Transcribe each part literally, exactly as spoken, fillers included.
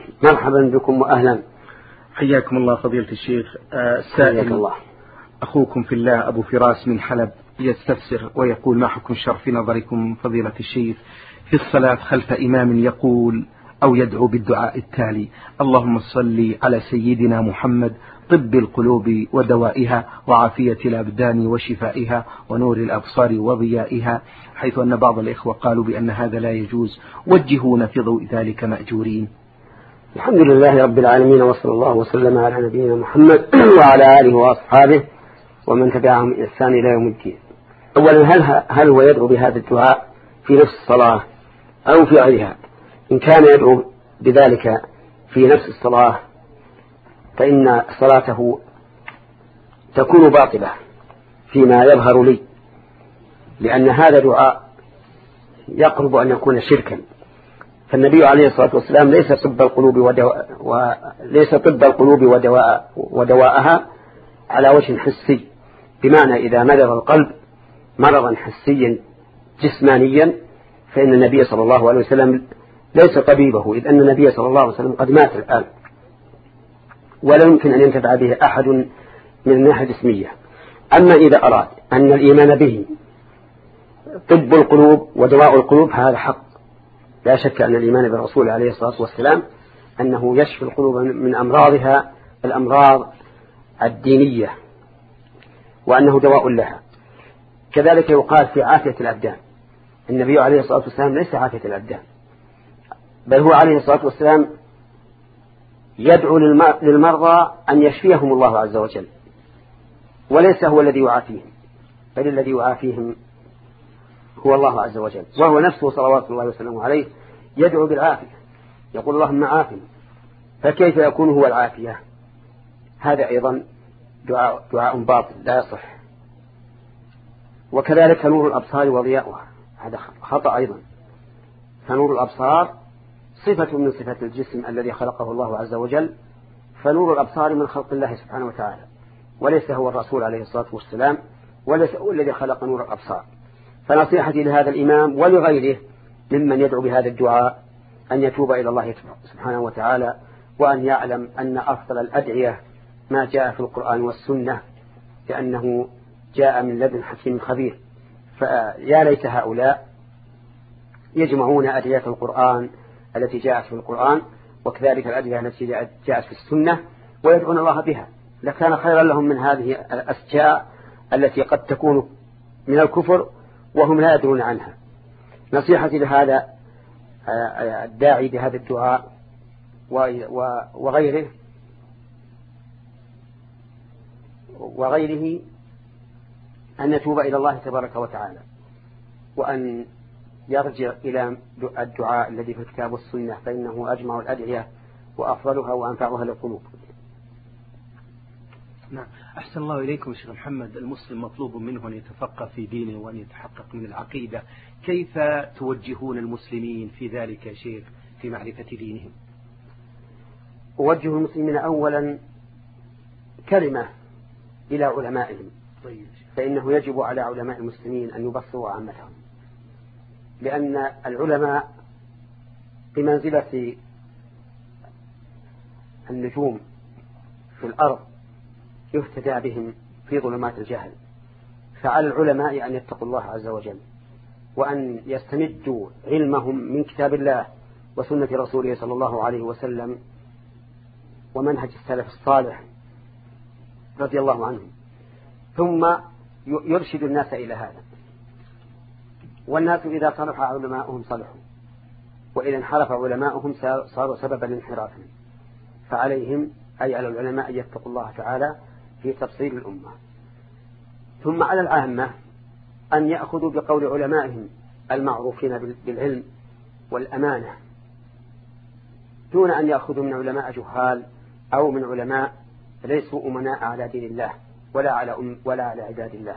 مرحبا بكم وأهلا. حياكم الله فضيلة الشيخ. السائل الله. أخوكم في الله أبو فراس من حلب يستفسر ويقول: ما حكم الشرع في نظركم فضيلة الشيخ في الصلاة خلف إمام يقول أو يدعو بالدعاء التالي: اللهم صل على سيدنا محمد طب القلوب ودوائها وعافية الأبدان وشفائها ونور الأبصار وضيائها، حيث أن بعض الإخوة قالوا بأن هذا لا يجوز، وجهونا في ضوء ذلك مأجورين. الحمد لله رب العالمين، وصلى الله وسلم على نبينا محمد وعلى آله وأصحابه ومن تبعهم إحسان إلى يوم الدين. أولا، هل, هل هو يدعو بهذا الدعاء في نفس الصلاة أو في غيرها؟ إن كان يدعو بذلك في نفس الصلاة فإن صلاته تكون باطلة فيما يظهر لي، لأن هذا دعاء يقرب أن يكون شركا. فالنبي عليه الصلاة والسلام ليس طب القلوب ودواء وليس طب القلوب ودواء ودواءها على وجه حسي، بمعنى إذا مرض القلب مرضا حسيا جسمانيا فإن النبي صلى الله عليه وسلم ليس طبيبه، إذ أن النبي صلى الله عليه وسلم قد مات الآن ولا يمكن أن ينتفع به أحد من الناحية الجسمية. أما إذا أراد أن الإيمان به طب القلوب ودواء القلوب هذا حق، لا شك أن الإيمان بالرسول عليه الصلاة والسلام أنه يشفي القلوب من أمراضها الأمراض الدينية وأنه دواء لها. كذلك يقال في عافية الأبدان، النبي عليه الصلاة والسلام ليس عافية الأبدان، بل هو عليه الصلاة والسلام يدعو للمرضى أن يشفيهم الله عز وجل، وليس هو الذي يعافيهم، بل الذي يعافيهم هو الله عز وجل، وهو نفسه صلوات الله وسلامه عليه يدعو بالعافية، يقول اللهم عافنا، فكيف يكون هو العافية؟ هذا أيضا دعاء, دعاء باطل لا يصح. وكذلك نور الأبصار وضياؤها، هذا خطأ أيضا. فنور الأبصار صفة من صفات الجسم الذي خلقه الله عز وجل، فنور الأبصار من خلق الله سبحانه وتعالى، وليس هو الرسول عليه الصلاة والسلام، وليس هو الذي خلق نور الأبصار. فنصيحتي لهذا الإمام ولغيره ممن يدعو بهذا الدعاء أن يتوب إلى الله سبحانه وتعالى، وأن يعلم أن أفضل الأدعية ما جاء في القرآن والسنة، لأنه جاء من لدن حكيم خبير. فيا ليت هؤلاء يجمعون أدعية القرآن التي جاءت في القرآن وكذلك الأدعية التي جاءت في السنة ويدعون الله بها، لكان خيرا لهم من هذه الأشياء التي قد تكون من الكفر وهم لا يدرون عنها. نصيحتي لهذا الداعي بهذا الدعاء وغيره وغيره أن يتوب إلى الله تبارك وتعالى، وأن يرجع إلى الدعاء الذي في الكتاب والسنة، فإنه أجمع الأدعية وأفضلها وأنفعها للقلوب. نعم. أحسن الله إليكم شيخ محمد. المسلم مطلوب منه أن يتفقه في دينه وأن يتحقق من العقيدة، كيف توجهون المسلمين في ذلك يا شيخ في معرفة دينهم؟ أوجه المسلمين أولا كلمة إلى علمائهم، فإنه يجب على علماء المسلمين أن يبصروا عامتهم، لأن العلماء بمنزلة النجوم في الأرض يهتدى بهم في ظلمات الجهل. فعلى العلماء أن يتقوا الله عز وجل وأن يستمدوا علمهم من كتاب الله وسنة رسوله صلى الله عليه وسلم ومنهج السلف الصالح رضي الله عنهم، ثم يرشد الناس إلى هذا. والناس إذا صلح علماؤهم صلحوا، وإذا انحرف علماؤهم صاروا سببا لانحرافهم. فعليهم أي على العلماء يتقوا الله تعالى في تفصيل الأمة. ثم على العامة أن يأخذوا بقول علمائهم المعروفين بالعلم والأمانة، دون أن يأخذوا من علماء جهال أو من علماء ليسوا أمناء على دين الله ولا على أم ولا على عباد الله.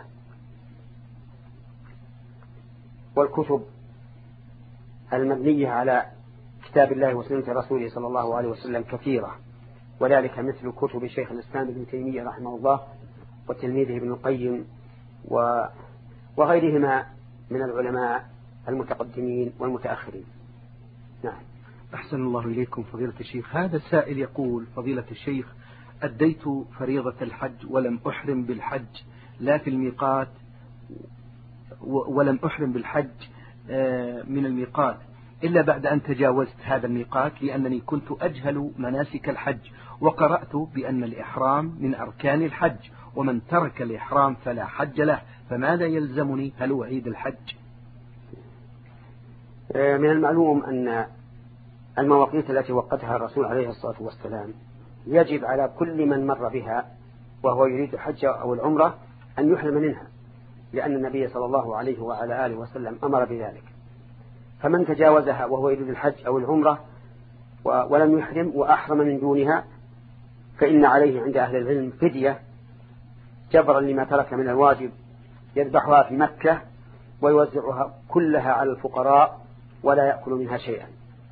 والكتب المبنية على كتاب الله وسنة رسوله صلى الله عليه وسلم كثيرة، وذلك مثل كتب شيخ الإسلام ابن تيمية رحمه الله وتلميذه ابن القيم وغيرهما من العلماء المتقدمين والمتأخرين. نعم. أحسن الله إليكم فضيلة الشيخ. هذا السائل يقول: فضيلة الشيخ، أديت فريضة الحج ولم أحرم بالحج لا في الميقات ولم أحرم بالحج من الميقات إلا بعد أن تجاوزت هذا الميقات، لأنني كنت أجهل مناسك الحج، وقرأت بأن الإحرام من أركان الحج، ومن ترك الإحرام فلا حج له، فماذا يلزمني؟ هل أعيد الحج؟ من المعلوم أن المواقيت التي وقتها الرسول عليه الصلاة والسلام يجب على كل من مر بها وهو يريد الحج أو العمرة أن يحرم منها، لأن النبي صلى الله عليه وعلى آله وسلم أمر بذلك. فمن تجاوزها وهو يريد الحج أو العمرة ولم يحرم وأحرم من دونها فإن عليه عند أهل العلم فدية جبرا لما ترك من الواجب، يذبحها في مكة ويوزعها كلها على الفقراء ولا يأكل منها شيئا.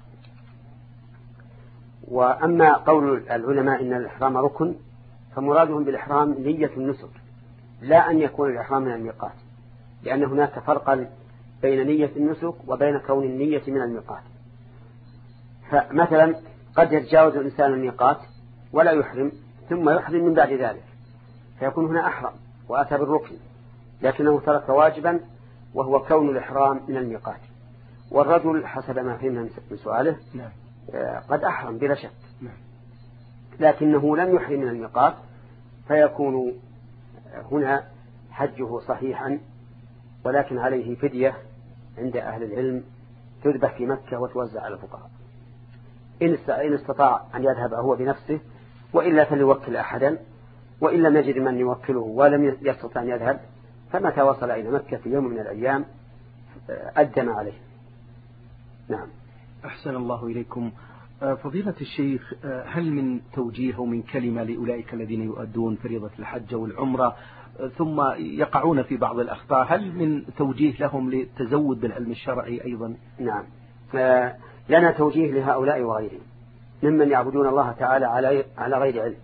وأما قول العلماء إن الإحرام ركن، فمرادهم بالإحرام نية النسك، لا أن يكون الإحرام من الميقات، لأن هناك فرقا بين نية النسك وبين كون النية من الميقات. فمثلا قد يتجاوز الإنسان الميقات ولا يحرم ثم يحرم من بعد ذلك، فيكون هنا أحرم وأتى بالركن، لكنه ترك واجبا وهو كون الإحرام من الميقات. والرجل حسب ما فهمنا من سؤاله قد أحرم بلا شك، لكنه لم يحرم من الميقات، فيكون هنا حجه صحيحا، ولكن عليه فدية عند أهل العلم تذبح في مكة وتوزع على الفقراء إن استطاع أن يذهب هو بنفسه، وإلا فليوكل أحدا، وإن لم يجد من يوكله ولم يستطع أن يذهب فمتى وصل إلى مكة في يوم من الأيام أدم عليه. نعم. أحسن الله إليكم فضيلة الشيخ، هل من توجيه أو من كلمة لأولئك الذين يؤدون فريضة الحج والعمرة ثم يقعون في بعض الأخطاء، هل من توجيه لهم للتزود بالعلم الشرعي أيضا؟ نعم، لنا توجيه لهؤلاء وغيرهم ممن يعبدون الله تعالى على غير علم.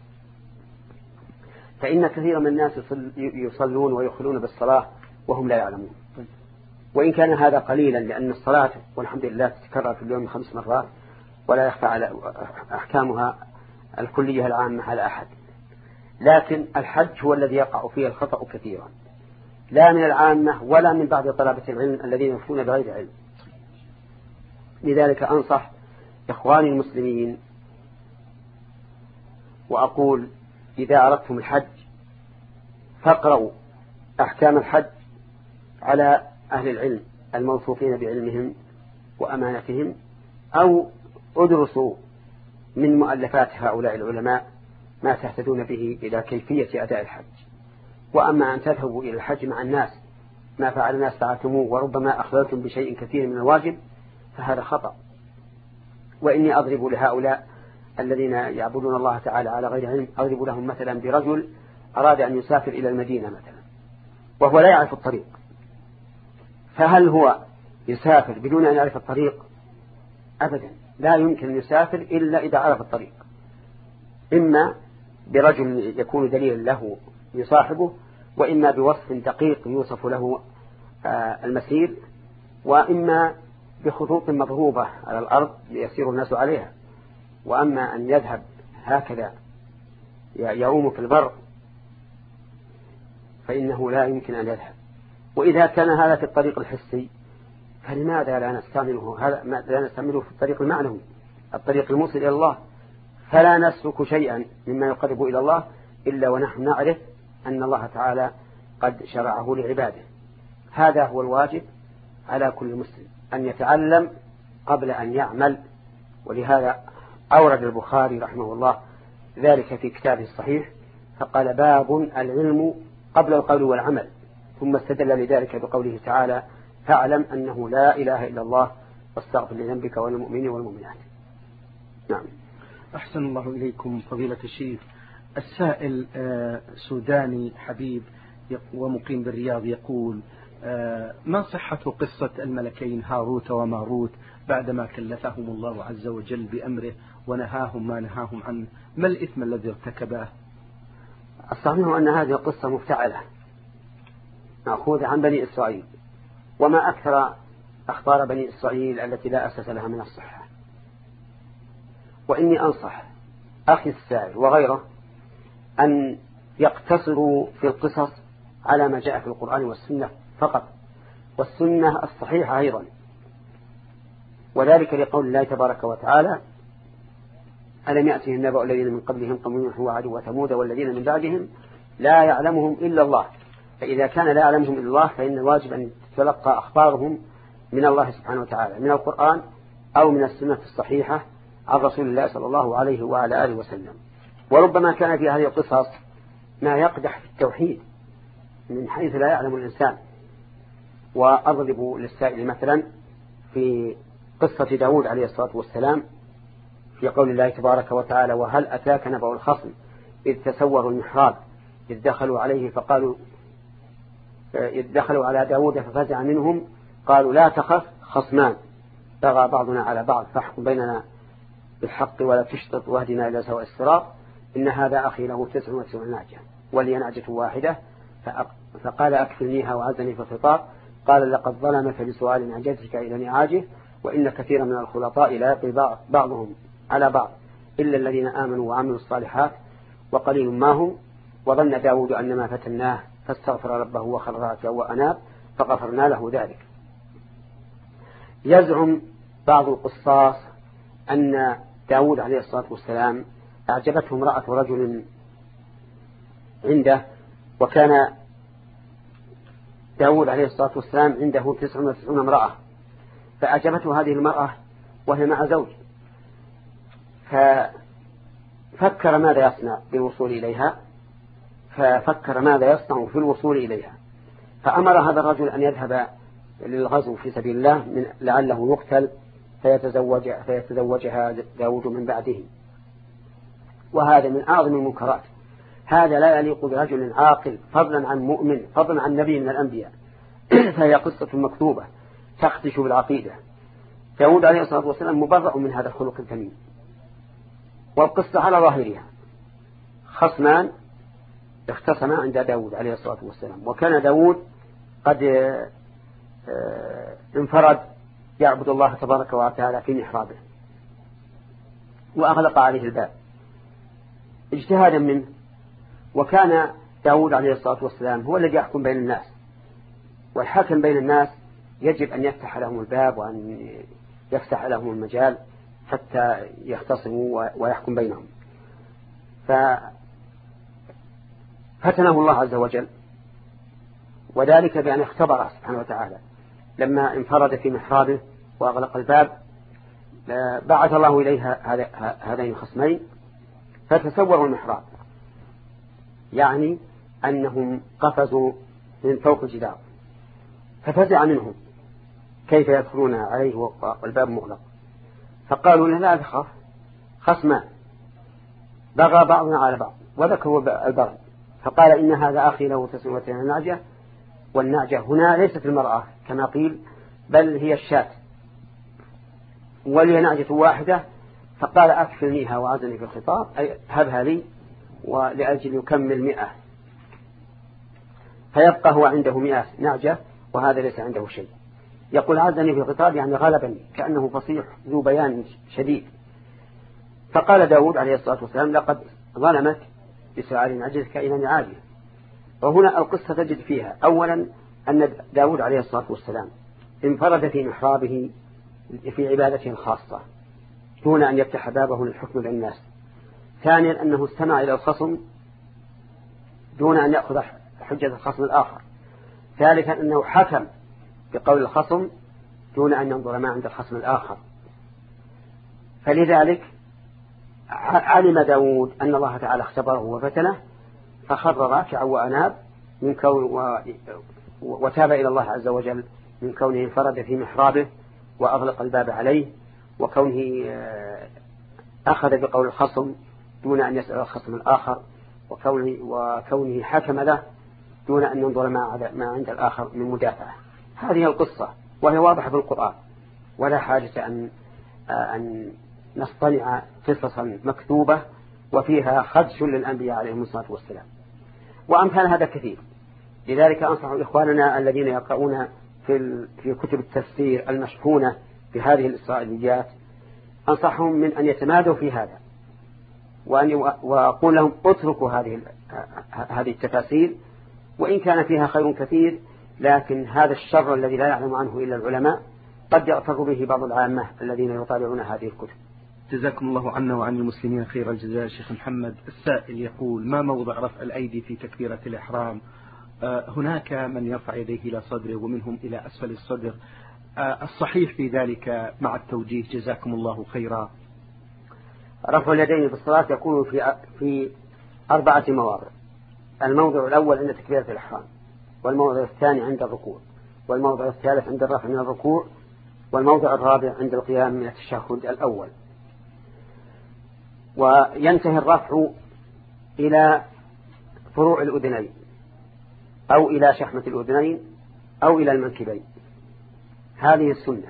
فإن كثير من الناس يصلون ويخلون بالصلاة وهم لا يعلمون، وإن كان هذا قليلا، لأن الصلاة والحمد لله تتكرر في اليوم خمس مرات ولا يخفى على أحكامها الكلية العامة على أحد، لكن الحج هو الذي يقع فيه الخطأ كثيرا، لا من العامة ولا من بعض طلبة العلم الذين يفتون بغير علم. لذلك أنصح إخواني المسلمين وأقول: إذا أردتم الحج فاقرأوا أحكام الحج على أهل العلم الموثوقين بعلمهم وأمانتهم، أو ادرسوا من مؤلفات هؤلاء العلماء ما تهتدون به إلى كيفية أداء الحج. وأما أن تذهبوا إلى الحج مع الناس ما فعل الناس فعلتموه وربما أخللتم بشيء كثير من الواجب فهذا خطأ. وإني أضرب لهؤلاء الذين يعبدون الله تعالى على غير علم، أضرب لهم مثلا برجل أراد أن يسافر إلى المدينة مثلا وهو لا يعرف الطريق، فهل هو يسافر بدون أن يعرف الطريق؟ أبدا، لا يمكن أن يسافر إلا إذا عرف الطريق، إما برجل يكون دليلا له يصاحبه، وإما بوصف دقيق يوصف له المسير، وإما بخطوط مضروبة على الأرض يسير الناس عليها. وأما أن يذهب هكذا يعوم في البر فإنه لا يمكن أن يذهب. وإذا كان هذا في الطريق الحسي فلماذا لا نستعمله هذا لا نستعمله في الطريق المعنوي، الطريق الموصل إلى الله؟ فلا نسلك شيئا مما يقرب إلى الله إلا ونحن نعرف أن الله تعالى قد شرعه لعباده. هذا هو الواجب على كل مسلم أن يتعلم قبل أن يعمل. ولهذا أورد البخاري رحمه الله ذلك في كتابه الصحيح، فقال: باب العلم قبل القول والعمل، ثم استدل لذلك بقوله تعالى: فاعلم أنه لا إله إلا الله واستغفر لذنبك وللمؤمنين والمؤمنات. نعم. أحسن الله إليكم فضيلة الشيخ. السائل سوداني حبيب ومقيم بالرياض يقول: ما صحة قصة الملكين هاروت وماروت بعدما كلفهم الله عز وجل بأمره ونهاهم ما نهاهم عنه؟ ما الإثم الذي ارتكبه؟ الصحيح أن هذه القصة مفتعلة مأخوذة عن بني إسرائيل، وما أكثر أخبار بني إسرائيل التي لا أساس لها من الصحة. وإني أنصح أخي السائل وغيره أن يقتصروا في القصص على ما جاء في القرآن والسنة فقط، والسنة الصحيحة أيضا، وذلك لقول الله تبارك وتعالى: ألم يأتهم نبأ الذين من قبلهم قوم نوح وعاد وثمود والذين من بعدهم لا يعلمهم إلا الله. فإذا كان لا يعلمهم إلا الله فإن الواجب أن تتلقى أخبارهم من الله سبحانه وتعالى، من القرآن أو من السنة الصحيحة عن رسول الله صلى الله عليه وعلى آله وسلم. وربما كان في هذه القصص ما يقدح في التوحيد من حيث لا يعلم الإنسان. وأضرب للسائل مثلا في قصة داود عليه الصلاة والسلام في قول الله تبارك وتعالى: وهل أتاك نبأ الخصم إذ تسوروا المحراب إذ دخلوا عليه فقالوا إذ دخلوا على داود ففزع منهم قالوا لا تخف خصمان بغى بعضنا على بعض فاحكم بيننا بالحق ولا تشطط واهدنا إلى سواء الصراط إن هذا أخي له تسع وتسعون نعجة ولي نعجة واحدة فقال أكفلنيها وعزني في الخطاب قال لقد ظلمك بسؤال نعجتك إلى نعاجه وإن كثيرا من الخلطاء لا يقي بعضهم على بعض إلا الذين آمنوا وعملوا الصالحات وقليل ما هم وظن داود أن ما فتناه فاستغفر ربه وخر راكعا وأناب فغفرنا له ذلك. يزعم بعض القصاص أن داود عليه الصلاة والسلام أعجبته امرأة رجل عنده، وكان داود عليه الصلاة والسلام عنده تسع وتسعون امرأة، فأعجبته هذه المرأة وهي مع زوج، ففكر ماذا يصنع بالوصول إليها ففكر ماذا يصنع في الوصول إليها فأمر هذا الرجل أن يذهب للغزو في سبيل الله من لعله يقتل فيتزوج فيتزوجها داود من بعده. وهذا من أعظم المنكرات، هذا لا يليق برجل عاقل فضلا عن مؤمن فضلا عن نبي من الأنبياء. فهي قصة مكتوبة تخدش بالعقيدة. داود عليه الصلاة والسلام مبرأ من هذا الخلق الذميم. والقصة على ظاهرها خصمان اختصما عند داود عليه الصلاة والسلام، وكان داود قد انفرد يعبد الله تبارك وتعالى في محرابه وأغلق عليه الباب اجتهادا منه. وكان داود عليه الصلاة والسلام هو الذي يحكم بين الناس، والحكم بين الناس يجب أن يفتح لهم الباب وأن يفتح لهم المجال حتى يختصموا ويحكم بينهم. ففتنه الله عز وجل، وذلك بأن اختبره سبحانه وتعالى لما انفرد في محرابه وأغلق الباب بعث الله إليه هذين الخصمين فتسوروا المحراب، يعني أنهم قفزوا من فوق الجدار ففزع منهم كيف يدخلون عليه والباب مغلق، فقالوا لا تخف خصمان بغى بعضنا على بعض وذكروا البغي، فقال إن هذا أخي له تسع وتسعون نعجة، والنعجة هنا ليست المرأة كما قيل بل هي الشاة، ولي نعجة واحدة، فقال أكفلنيها وعزني في الخطاب أي هبها لي ولأجل يكمل مئة، فيبقى هو عنده مئة نعجة وهذا ليس عنده شيء. يقول عزني في الخطاب يعني غلبني، كأنه فصيح ذو بيان شديد. فقال داود عليه الصلاة والسلام لقد ظلمت بسؤال نعجتك إلى نعاجه. وهنا القصة تجد فيها أولا أن داود عليه الصلاة والسلام انفرد في محرابه في عبادته الخاصة دون أن يفتح بابه للحكم بين الناس. ثانيا أنه استمع إلى الخصم دون أن يأخذ حجة الخصم الآخر. ثالثا أنه حكم بقول الخصم دون أن ينظر ما عند الخصم الآخر. فلذلك علم داود أن الله تعالى اختبره وفتنه فخر راكعا وأناب من كون وتاب إلى الله عز وجل من كونه انفرد في محرابه وأغلق الباب عليه، وكونه أخذ بقول الخصم دون أن يسأل الخصم الآخر، وكونه, وكونه حكم له دون أن ينظر ما عند الآخر من مدافعة. هذه القصة وهي واضحة في القرآن، ولا حاجة أن أن نصطنع قصصا مكتوبة وفيها خدش للأنبياء عليهم الصلاة والسلام. وأمثال هذا كثير. لذلك أنصح إخواننا الذين يقرؤون في في كتب التفسير المشحونة بهذه الإسرائيليات أنصحهم من أن يتمادوا في هذا، وأن وأقول لهم اتركوا هذه هذه التفاسير، وإن كان فيها خير كثير، لكن هذا الشر الذي لا يعلم عنه إلا العلماء قد يغتر به بعض العامة الذين يطالعون هذه الكتب. جزاكم الله عنا وعن المسلمين خير الجزاء. شيخ محمد، السائل يقول: ما موضع رفع الأيدي في تكبيرة الإحرام؟ آه هناك من يرفع يديه إلى صدره ومنهم إلى أسفل الصدر، آه الصحيح في ذلك مع التوجيه جزاكم الله خيرا. رفع اليدين في الصلاة يكون في في أربعة مواضع. الموضع الأول عند تكبيرة الإحرام، والموضع الثاني عند الركوع، والموضع الثالث عند الرفع من الركوع، والموضع الرابع عند القيام من التشهد الأول. وينتهي الرفع إلى فروع الأذنين أو إلى شحمة الأذنين أو إلى المنكبين. هذه السنة،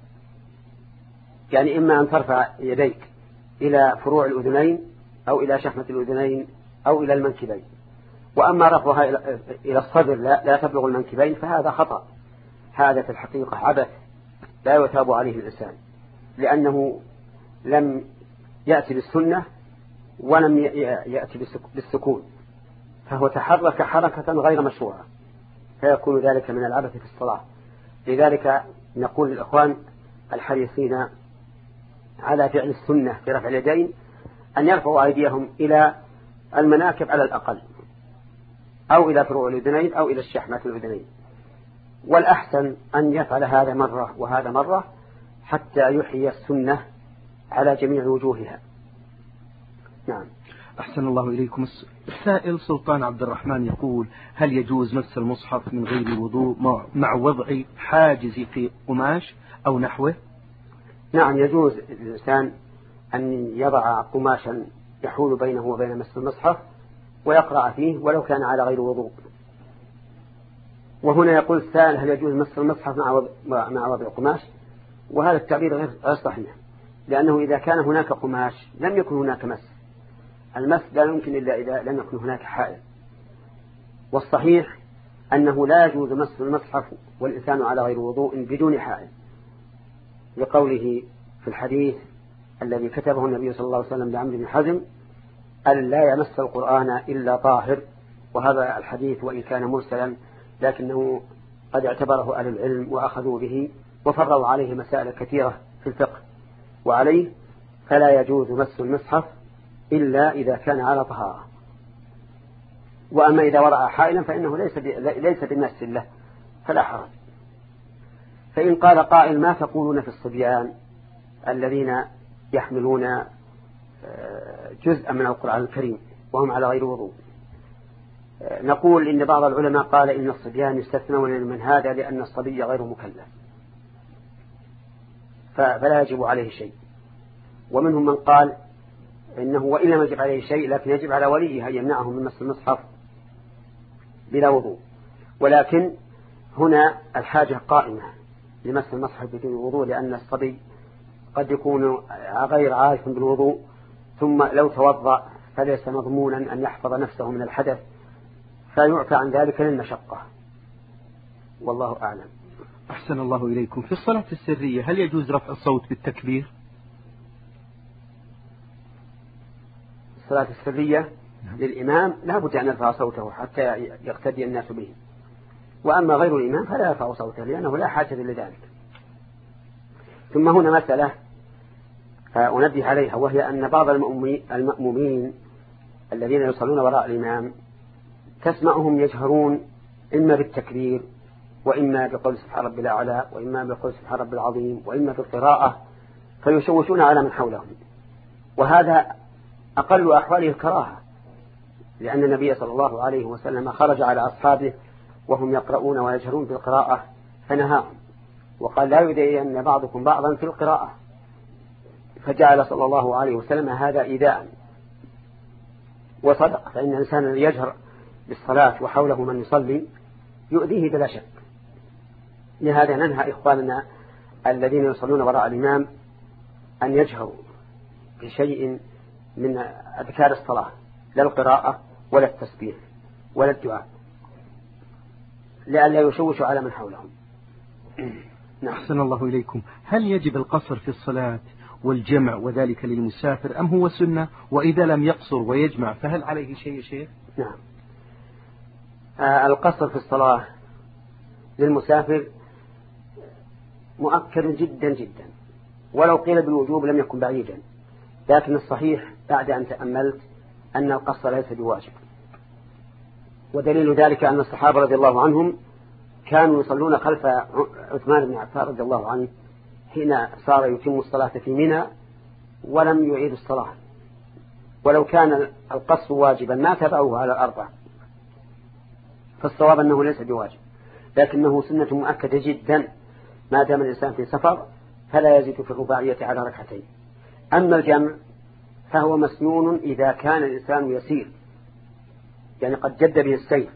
يعني إما أن ترفع يديك إلى فروع الأذنين أو إلى شحمة الأذنين أو إلى المنكبين. وأما رفعها إلى الصدر لا, لا تبلغ المنكبين فهذا خطأ، هذا في الحقيقة عبث لا يثاب عليه الإنسان، لأنه لم يأتي بالسنة ولم يأتي بالسكون، فهو تحرك حركة غير مشروعة، فيكون ذلك من العبث في الصلاة. لذلك نقول للإخوان الحريصين على فعل السنة في رفع اليدين أن يرفعوا أيديهم إلى المناكب على الأقل، أو إلى فروع الأذنين أو إلى الشحمة الأذنين. والأحسن أن يفعل هذا مرة وهذا مرة حتى يحيي السنة على جميع وجوهها. نعم. أحسن الله إليكم. السائل سلطان عبد الرحمن يقول: هل يجوز مس المصحف من غير وضوء مع وضع حاجز في قماش أو نحوه؟ نعم، يجوز الإنسان أن يضع قماشا يحول بينه وبين مس المصحف ويقرأ فيه ولو كان على غير وضوء. وهنا يقول السائل: هل يجوز مس المصحف مع وضع قماش؟ وهذا التعبير غير صحيح، لأنه إذا كان هناك قماش لم يكن هناك مس. المس لا يمكن إلا إذا لم يكن هناك حائل. والصحيح أنه لا يجوز مس المصحف والإنسان على غير وضوء بدون حائل، لقوله في الحديث الذي كتبه النبي صلى الله عليه وسلم لعمرو بن حزم: أن لا يمس القرآن إلا طاهر. وهذا الحديث وإن كان مرسلا لكنه قد اعتبره أهل العلم وأخذوا به وفروا عليه مسائل كثيرة في الفقه. وعليه فلا يجوز مس المصحف إلا إذا كان على طهارة. وأما إذا ورأ حائلا فإنه ليس ليس بمس له فلا حرج. فإن قال قائل: ما تقولون في الصبيان الذين يحملون جزءا من القرآن الكريم وهم على غير وضوء؟ نقول إن بعض العلماء قال إن الصبيان يستثنون من هذا لأن الصبي غير مكلف فلا يجب عليه شيء. ومنهم من قال إنه وإن لم يجب عليه شيء لكن يجب على وليه أن يمنعه من مس المصحف بلا وضوء. ولكن هنا الحاجة قائمة لمس المصحف بدون وضوء، لأن الصبي قد يكون غير عارف بالوضوء، ثم لو توضأ فليس مضمونا أن يحفظ نفسه من الحدث، فيعفى عن ذلك للمشقة. والله أعلم. أحسن الله إليكم. في الصلاة السرية هل يجوز رفع الصوت بالتكبير؟ الصلاة السرية للإمام لا بد أن يرفع صوته حتى يقتدي الناس به، وأما غير الإمام فلا يرفع صوته لأنه لا حاجة لذلك. ثم هنا مسألة أنبه عليها، وهي أن بعض المأمومين الذين يصلون وراء الإمام تسمعهم يجهرون إما بالتكبير وإما بقول سبحان ربي الأعلى وإما بقول سبحان ربي العظيم وإما بالقراءة، فيشوشون على من حولهم، وهذا أقل أحواله الكراهة، لأن النبي صلى الله عليه وسلم خرج على أصحابه وهم يقرؤون ويجهرون بالقراءة فنهاهم وقال: لا يؤذين بعضكم بعضا في القراءة، فجعل صلى الله عليه وسلم هذا إيذاء. وصدق، فإن الإنسان يجهر بالصلاة وحوله من يصلي يؤذيه بلا شك. لهذا ننهى إخواننا الذين يصلون وراء الإمام أن يجهروا بشيء من أذكار الصلاة، لا القراءة ولا التسبيح ولا الدعاء، لئلا يشوشوا على من حولهم. نعم. أحسن الله إليكم. هل يجب القصر في الصلاة والجمع وذلك للمسافر، أم هو سنة؟ وإذا لم يقصر ويجمع فهل عليه شيء يا شيخ؟ نعم. آه القصر في الصلاة للمسافر مؤكد جدا جدا، ولو قيل بالوجوب لم يكن بعيدا، لكن الصحيح بعد أن تأملت أن القصر ليس بواجب. ودليل ذلك أن الصحابة رضي الله عنهم كانوا يصلون خلف عثمان بن عفان رضي الله عنه حين صار يتم الصلاة في منى ولم يعيد الصلاة، ولو كان القصر واجبا ما تبعوه على الأربع، فالصواب أنه ليس بواجب، لكنه سنة مؤكدة جدا ما دام الإنسان في سفر فلا يزيد في الرباعية على ركعتين. أما الجمع فهو مسنون إذا كان الإنسان يسير، يعني قد جد به السير،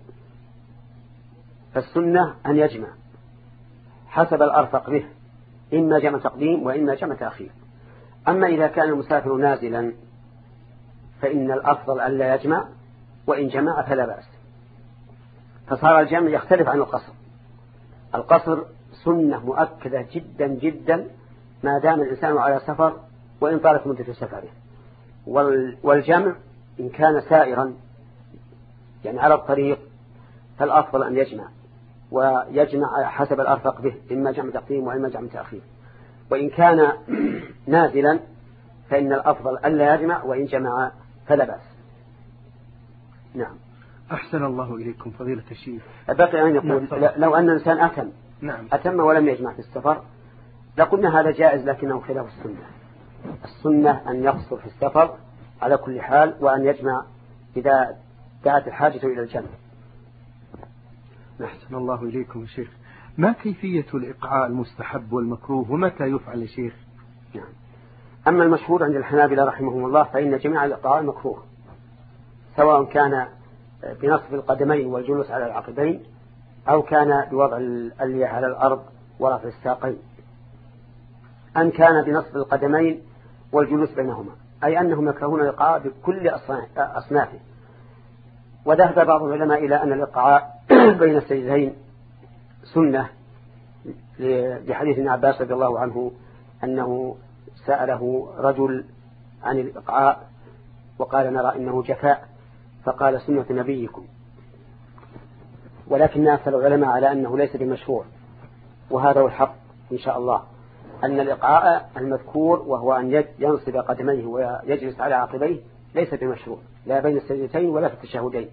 فالسنة أن يجمع حسب الأرفق به، إما جمع تقديم وإما جمع تأخير. أما إذا كان المسافر نازلا فإن الأفضل أن لا يجمع، وإن جمع فلا بأس. فصار الجمع يختلف عن القصر. القصر سنة مؤكدة جدا جدا ما دام الإنسان على سفر وإن طالت مدة سفره، والجمع إن كان سائرا يعني على الطريق فالأفضل أن يجمع، ويجمع حسب الأرفق به، إما جمع تقديم وإما جمع تأخير. وإن كان نازلا فإن الأفضل ألا يجمع، وإن جمع فلا بأس. نعم. أحسن الله إليكم فضيلة الشيخ. بقي أن يقول لو أن الإنسان أتم نعم. أتم ولم يجمع في السفر لقلنا هذا جائز، لكنه خلاف السنة. السنة أن يقصر في السفر على كل حال، وأن يجمع إذا دعت الحاجة إلى الجمع. أحسن الله إليكم يا شيخ. ما كيفية الإقعاء المستحب والمكروه ومتى يفعل يا شيخ؟ نعم. أما المشهور عند الحنابلة رحمهم الله فإن جميع الإقعاء مكروه، سواء كان بنصب القدمين والجلوس على العقبين، أو كان بوضع الألية على الأرض ورفع الساقين، أن كان بنصب القدمين والجلوس بينهما، أي أنهم يكرهون الإقعاء بكل أصنافه. وذهب بعض العلماء إلى أن الإقعاء بين السجدين سنة، لحديث ابن عباس رضي الله عنه أنه سأله رجل عن الإقعاء وقال نرى إنه جفاء، فقال سنة نبيكم. ولكن أكثر العلماء على أنه ليس بمشروع، وهذا هو الحق إن شاء الله، أن الإقعاء المذكور وهو أن ينصب قدميه ويجلس على عقبيه ليس بمشروع، لا بين السجدتين ولا في التشهدين.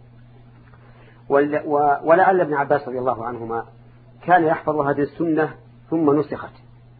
ولعل ابن عباس رضي الله عنهما كان يحفظ هذه السنة ثم نسخت،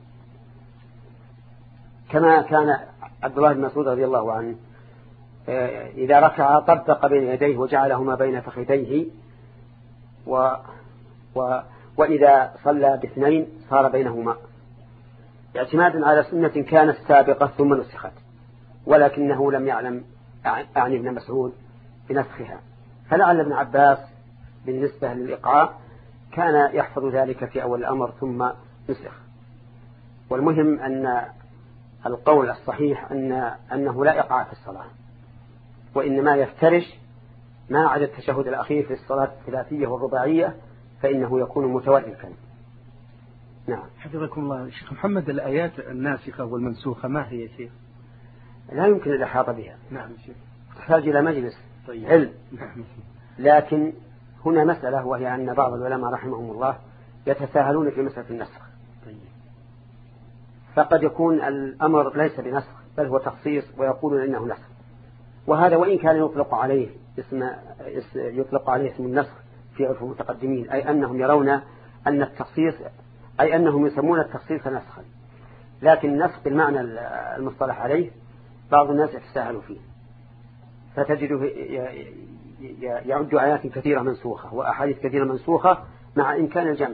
كما كان عبد الله بن مسعود رضي الله عنه إذا ركع طبق بين يديه وجعلهما بين فخذيه، و و وإذا صلى باثنين صار بينهما، اعتمادا على سنة كانت سابقة ثم نسخت، ولكنه لم يعلم أعني ابن مسعود بنسخها. فلعل ابن عباس بالنسبة للإقعاء كان يحفظ ذلك في أول الأمر ثم نسخ. والمهم أن القول الصحيح أن أنه لا إقعاء في الصلاة، وإنما يفترش ما عدا التشهد الأخير في الصلاة الثلاثية والرباعية فإنه يكون متوركا. نعم. حفظكم الله شيخ محمد، الآيات الناسخة والمنسوخة ما هي شيخ؟ لا يمكن الإحاطة بها. نعم شيخ. تحتاج إلى مجلس طيب. علم. نعم. لكن هنا مسألة، وهي أن بعض العلماء رحمهم الله يتساهلون في مسألة النسخ. طيب. فقد يكون الأمر ليس بنسخ بل هو تخصيص، ويقولون إنه نسخ، وهذا وإن كان يطلق عليه اسم يطلق عليه اسم النسخ في عرف المتقدمين، أي أنهم يرون أن التخصيص أي أنهم يسمون التخصيص نسخا، لكن النسخ بالمعنى المصطلح عليه بعض الناس يتساهلوا فيه، فتجده يعد آيات كثيرة منسوخة وأحاديث كثيرة منسوخة مع إمكان الجمع.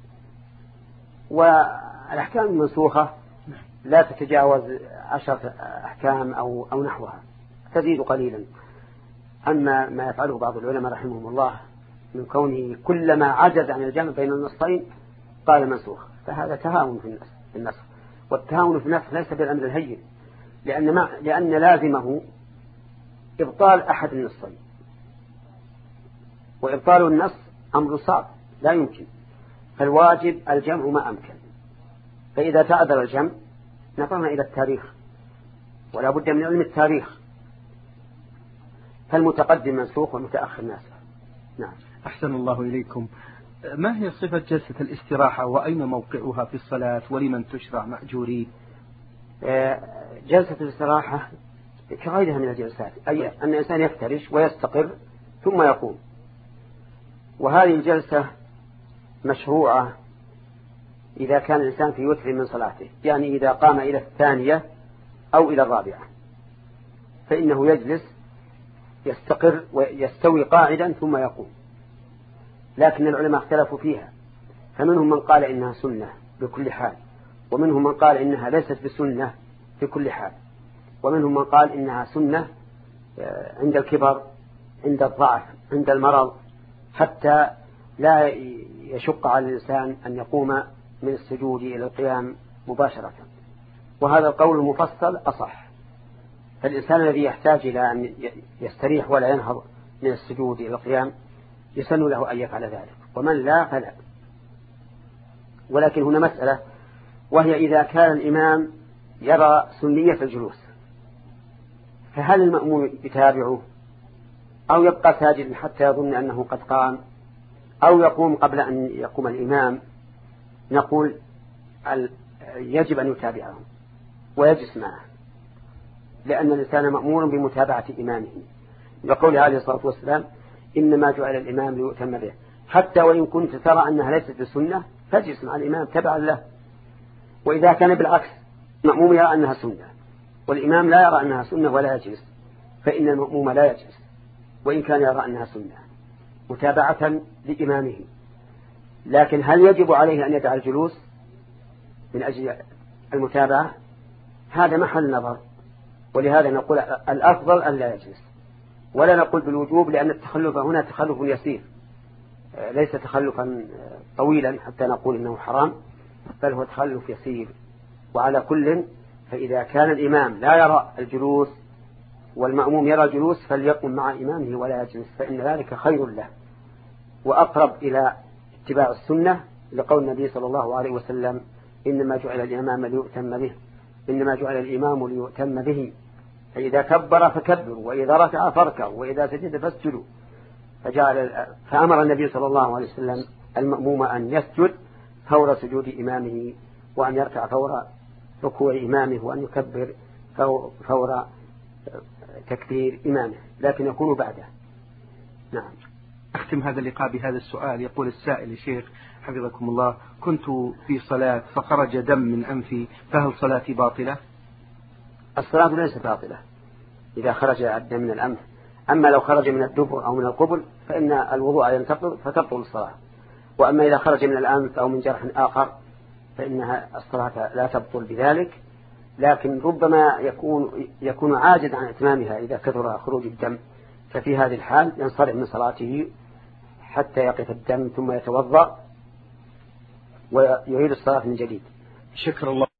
والأحكام المنسوخة لا تتجاوز عشرة أحكام أو أو نحوها، تزيد قليلا. أما ما يفعله بعض العلماء رحمهم الله من كونه كلما عجز عن الجمع بين النصين قال منسوخ، فهذا تهاون في النسخ، والتهاون في النسخ ليس بالأمر الهين، لأن ما لأن لازمه إبطال أحد النصين، وإبطال النص أمر صعب لا يمكن، فالواجب الجمع ما أمكن. فإذا تعذر الجمع نظرنا إلى التاريخ ولا بد من علم التاريخ، فالمتقدم منسوخ والمتأخر ناسخ. نعم. أحسن الله إليكم. ما هي صفة جلسة الاستراحة وأين موقعها في الصلاة ولمن تشرع مأجورين؟ جلسة الاستراحة كغيرها من الجلسات، أي أن الإنسان يفترش ويستقر ثم يقوم، وهذه الجلسة مشروعة إذا كان الإنسان في وتر من صلاته، يعني إذا قام إلى الثانية أو إلى الرابعة فإنه يجلس يستقر ويستوي قاعدا ثم يقوم. لكن العلماء اختلفوا فيها، فمنهم من قال إنها سنة بكل حال، ومنهم من قال إنها ليست بسنة في كل حال، ومنهم من قال إنها سنة عند الكبر، عند الضعف، عند المرض، حتى لا يشق على الإنسان أن يقوم من السجود إلى القيام مباشرة. وهذا القول المفصل أصح، فالإنسان الذي يحتاج إلى أن يستريح ولا ينهض من السجود إلى القيام يسن له أن يفعل ذلك، ومن لا فلا. ولكن هنا مسألة، وهي إذا كان الإمام يرى سنية الجلوس، فهل المأموم يتابعه أو يبقى ساجدا حتى يظن أنه قد قام أو يقوم قبل أن يقوم الإمام؟ نقول يجب أن يتابعه ويجلس معه، لأن الإنسان مأمور بمتابعة إمامه، يقول عليه الصلاة والسلام إنما جعل الإمام ليؤتم به، حتى وإن كنت ترى أنها ليست بسنة فاجلس مع الإمام تبعا له. وإذا كان بالعكس المأموم يرى أنها سنة والإمام لا يرى أنها سنة ولا يجلس، فإن المأموم لا يجلس وإن كان يرى أنها سنة متابعة لإمامه. لكن هل يجب عليه أن يدع الجلوس من أجل المتابعة؟ هذا محل نظر، ولهذا نقول الأفضل أن لا يجلس، ولا نقول بالوجوب، لأن التخلف هنا تخلف يسير ليس تخلفا طويلا حتى نقول إنه حرام، بل هو تخلف يسير. وعلى كل، فإذا كان الإمام لا يرى الجلوس والمأموم يرى الجلوس فليقم مع إمامه ولا يجلس، فإن ذلك خير له وأقرب إلى اتباع السنة، لقول النبي صلى الله عليه وسلم إنما جعل الإمام ليؤتم به إنما جعل الإمام ليؤتم به، فإذا كبر فكبروا، وإذا ركع فاركعوا، وإذا سجد فاسجدوا. فجعل فأمر النبي صلى الله عليه وسلم المأموم أن يسجد فور سجود إمامه، وأن يركع فور ركوع إمامه، وأن يكبر فور تكبير إمامه، لكن يكون بعده. نعم. أختم هذا اللقاء بهذا السؤال. يقول السائل: الشيخ حفظكم الله، كنت في صلاة فخرج دم من أنفي، فهل صلاتي باطلة؟ الصلاة ليست باطلة إذا خرج الدم من الأنف، أما لو خرج من الدبر أو من القبل فإن الوضوء ينتقض فتبطل الصلاة، وأما إذا خرج من الأنف أو من جرح آخر فإنها الصلاة لا تبطل بذلك، لكن ربما يكون يكون عاجز عن إتمامها إذا كثر خروج الدم، ففي هذه الحال ينصرف من صلاته حتى يقف الدم ثم يتوضأ ويعيد الصلاة من جديد. شكر الله.